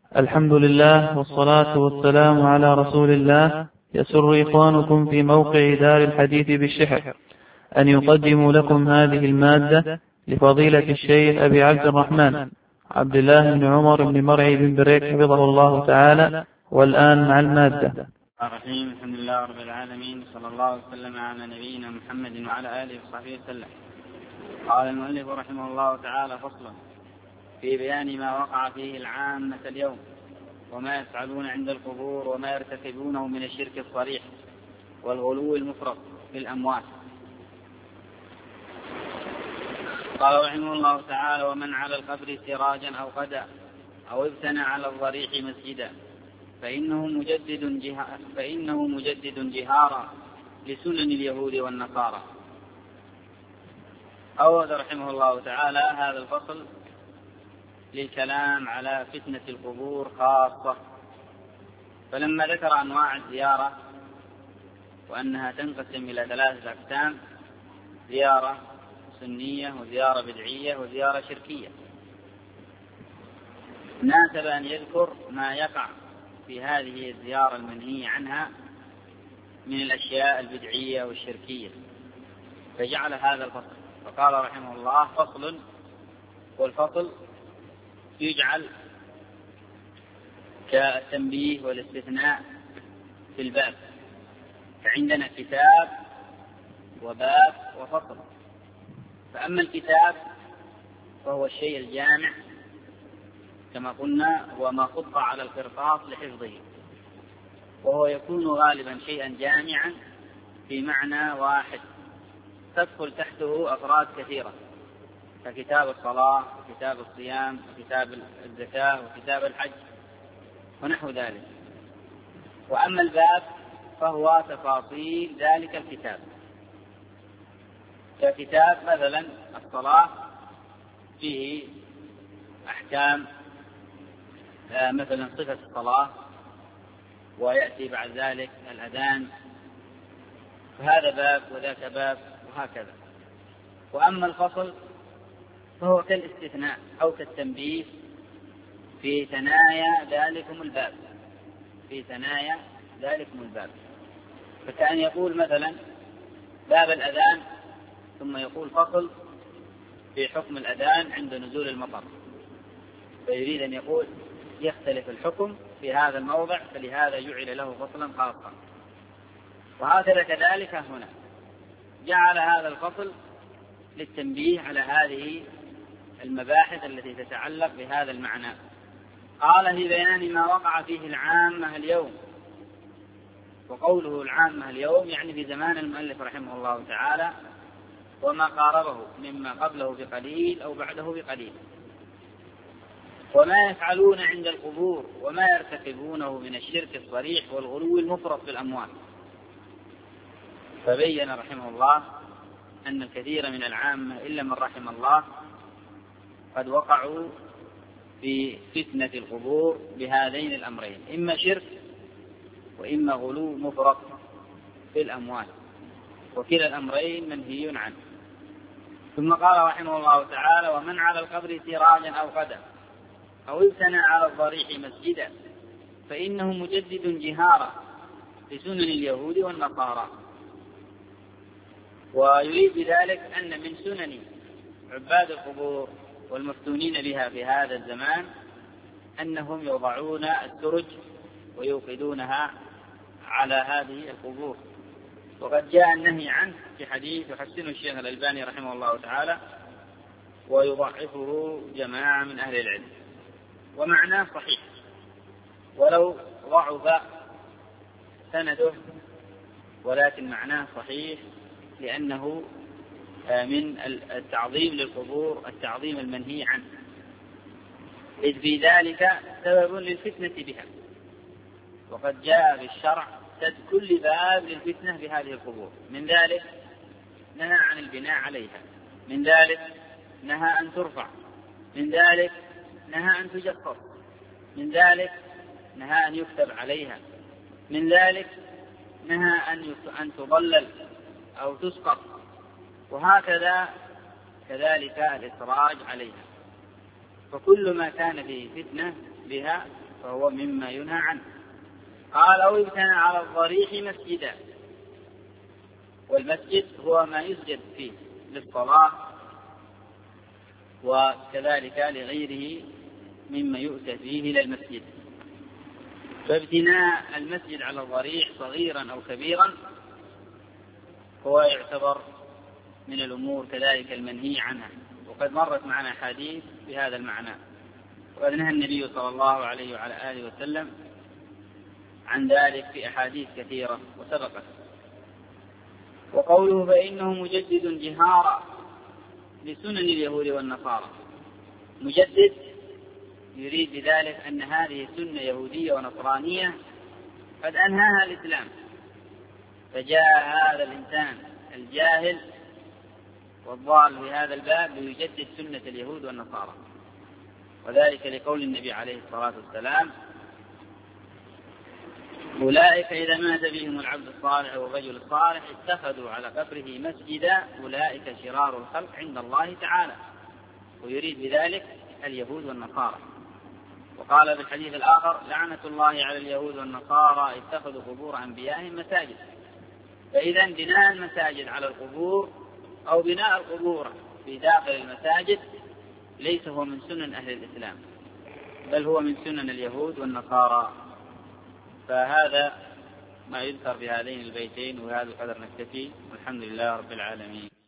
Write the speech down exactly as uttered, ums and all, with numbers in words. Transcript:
الحمد لله والصلاة والسلام على رسول الله. يسر إخوانكم في موقع دار الحديث بالشحر أن يقدموا لكم هذه المادة لفضيلة الشيخ أبي عبد الرحمن عبد الله بن عمر بن مرعي بن بريك حفظه الله تعالى. والآن مع المادة. الرحيم. الحمد لله رب العالمين، صلى الله وسلم على نبينا محمد وعلى آله وصحبه وسلم. قال المؤلف رحمه الله تعالى: فصل في بيان ما وقع فيه العامة اليوم وما يفعلون عند القبور وما يرتكبونه من الشرك الصريح والغلو المفرط في الأموات. قال رحمه الله تعالى: ومن على القبر سراجا أو قدا أو ابتنى على الضريح مسجدا فإنه مجدد, جه... فإنه مجدد جهارا لسنن اليهود والنصارى. أورد رحمه الله تعالى هذا الفصل للكلام على فتنة القبور خاصة، فلما ذكر أنواع الزيارة وأنها تنقسم إلى ثلاثة أقسام: زيارة سنية وزيارة بدعية وزيارة شركية، ناسب أن يذكر ما يقع في هذه الزيارة المنهي عنها من الأشياء البدعية والشركية، فجعل هذا الفصل. فقال رحمه الله: فصل، والفصل يجعل كالتنبيه والاستثناء في الباب، فعندنا كتاب وباب وفصل. فأما الكتاب فهو الشيء الجامع كما قلنا، وما خط على القرطاس لحفظه، وهو يكون غالبا شيئا جامعا في معنى واحد تدخل تحته أفراد كثيرة، ككتاب الصلاة وكتاب الصيام وكتاب الزكاة وكتاب الحج ونحو ذلك. وأما الباب فهو تفاصيل ذلك الكتاب، ككتاب مثلا الصلاة فيه أحكام مثلا صفة الصلاة، ويأتي بعد ذلك الأذان، فهذا باب وذاك باب وهكذا. وأما الفصل فهو كالاستثناء أو كالتنبيه في ثنايا ذلكم الباب في ثنايا ذلكم الباب فكأن يقول مثلا باب الأذان ثم يقول فصل في حكم الأذان عند نزول المطر، فيريد أن يقول يختلف الحكم في هذا الموضع، فلهذا جعل له فصلا خاصا. وهكذا كذلك هنا جعل هذا الفصل للتنبيه على هذه المباحث التي تتعلق بهذا المعنى. قال: في بيان ما وقع فيه العامة اليوم. وقوله العامة اليوم يعني في زمان المؤلف رحمه الله تعالى وما قاربه مما قبله بقليل أو بعده بقليل. وما يفعلون عند القبور وما يرتكبونه من الشرك الصريح والغلو المفرط في الأموال. فبين رحمه الله أن الكثير من العامة إلا من رحم الله قد وقعوا في فتنة القبور بهذين الأمرين: إما شرك وإما غلو مفرط في الأموال، وكلا الأمرين منهي عنه. ثم قال رحمه الله تعالى: ومن على القبر سراجا أو قدا أو ابتنى على الضريح مسجدا فإنه مجدد جهارا لسنن اليهود والنصارى. ويريد بذلك أن من سنن عباد القبور والمفتونين بها في هذا الزمان أنهم يضعون السرج ويوقدونها على هذه القبور، وقد جاء النهي عنه في حديث يحسنه الشيخ الألباني رحمه الله تعالى ويضعفه جماعة من أهل العلم، ومعناه صحيح ولو ضعف سنده، ولكن معناه صحيح لأنه من التعظيم للقبور التعظيم المنهي عنه، إذ في ذلك سبب للفتنة بها. وقد جاء بالشرع سد كل باب للفتنة بهذه القبور. من ذلك نهى عن البناء عليها، من ذلك نهى أن ترفع، من ذلك نهى أن تجفر، من ذلك نهى أن يكتب عليها، من ذلك نهى أن تضلل أو تسقط، وهكذا كذلك الإسراج عليها. فكل ما كان فيه فتنة بها فهو مما ينهى عنه. قال أو ابتنى على الضريح مسجدا، والمسجد هو ما يسجد فيه للصلاة وكذلك لغيره مما يؤتى فيه إلى المسجد. فابتناء المسجد على الضريح صغيرا أو كبيرا هو يعتبر من الأمور كذلك المنهي عنها، وقد مرت معنا حديث بهذا المعنى، وقد نهى النبي صلى الله عليه وعلى آله وسلم عن ذلك في أحاديث كثيرة وسبقت. وقوله فإنه مجدد جهارا لسنن اليهود والنصارى، مجدد يريد بذلك أن هذه سنة يهودية ونصرانية قد أنهاها الإسلام، فجاء هذا الإنسان الجاهل والضال في هذا الباب ليجدد سنة اليهود والنصارى، وذلك لقول النبي عليه الصلاة والسلام أولئك إذا مات بهم العبد الصالح والرجل الصالح اتخذوا على قبره مسجدا أولئك شرار الخلق عند الله تعالى، ويريد بذلك اليهود والنصارى. وقال في الحديث الآخر لعنة الله على اليهود والنصارى اتخذوا قبور أنبيائهم مساجد. فإذا بناء المساجد على القبور أو بناء القبور في داخل المساجد ليس هو من سنن أهل الإسلام، بل هو من سنن اليهود والنصارى. فهذا ما يذكر بهذين البيتين، وهذا القدر نكتفي، والحمد لله رب العالمين.